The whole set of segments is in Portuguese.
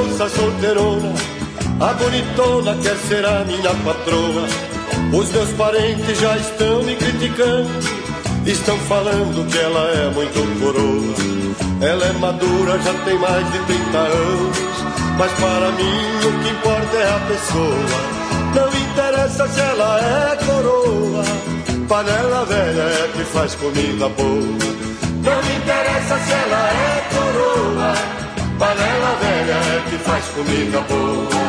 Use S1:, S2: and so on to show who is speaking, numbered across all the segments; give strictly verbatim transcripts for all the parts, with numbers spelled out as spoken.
S1: moça solteirona, a bonitona quer ser a minha patroa. Os meus parentes já estão me criticando, estão falando que ela é muito coroa. Ela é madura, já tem mais de trinta anos, mas para mim o que importa é a pessoa. Não interessa se ela é coroa, panela velha é que faz comida boa. Não interessa se ela é coroa, panela velha é que faz comida boa.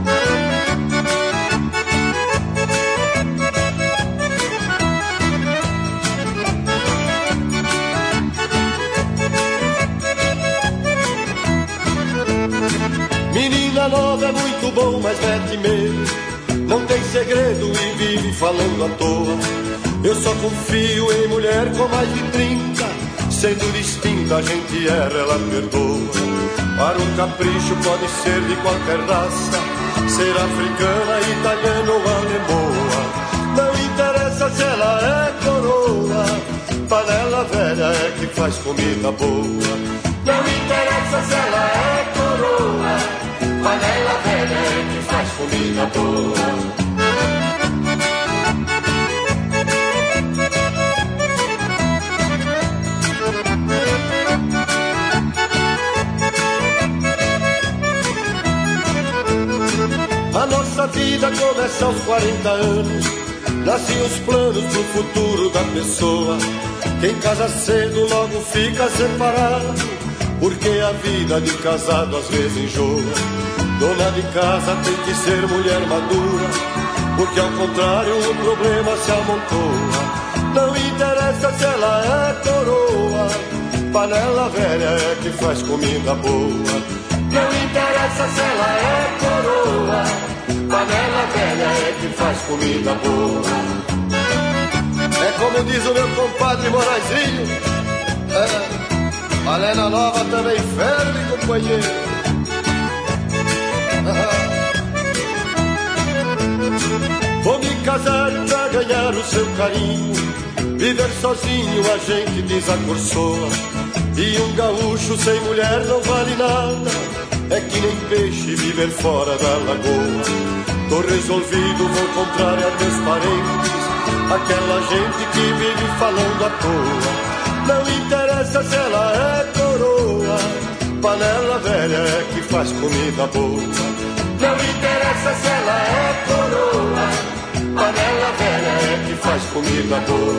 S1: Menina nova é muito bom, mas mete medo, não tem segredo e vive falando à toa. Eu só confio em mulher com mais de trinta, sendo distinta a gente erra, ela perdoa. Para um capricho pode ser de qualquer raça, ser africana, italiana ou alemoa. Não interessa se ela é coroa, panela velha é que faz comida boa. Não interessa se ela é coroa, panela velha é que faz comida boa. A nossa vida começa aos quarenta anos, nascem os planos pro futuro da pessoa. Quem casa cedo logo fica separado, porque a vida de casado às vezes enjoa. Dona de casa tem que ser mulher madura, porque ao contrário o problema se amontoa. Não interessa se ela é coroa, panela velha é que faz comida boa. Não interessa se ela é coroa, panela velha é que faz comida boa. É como diz o meu compadre Moraizinho, é, panela nova também ferve, companheiro. Vou me casar pra ganhar o seu carinho, viver sozinho a gente desacorçoa. E um gaúcho sem mulher não vale nada, é que nem peixe viver fora da lagoa. Tô resolvido, vou contrariar meus parentes, aquela gente que vive falando à toa. Não interessa se ela é coroa, panela velha é que faz comida boa. Não interessa se ela é coroa, panela velha é que faz comida boa.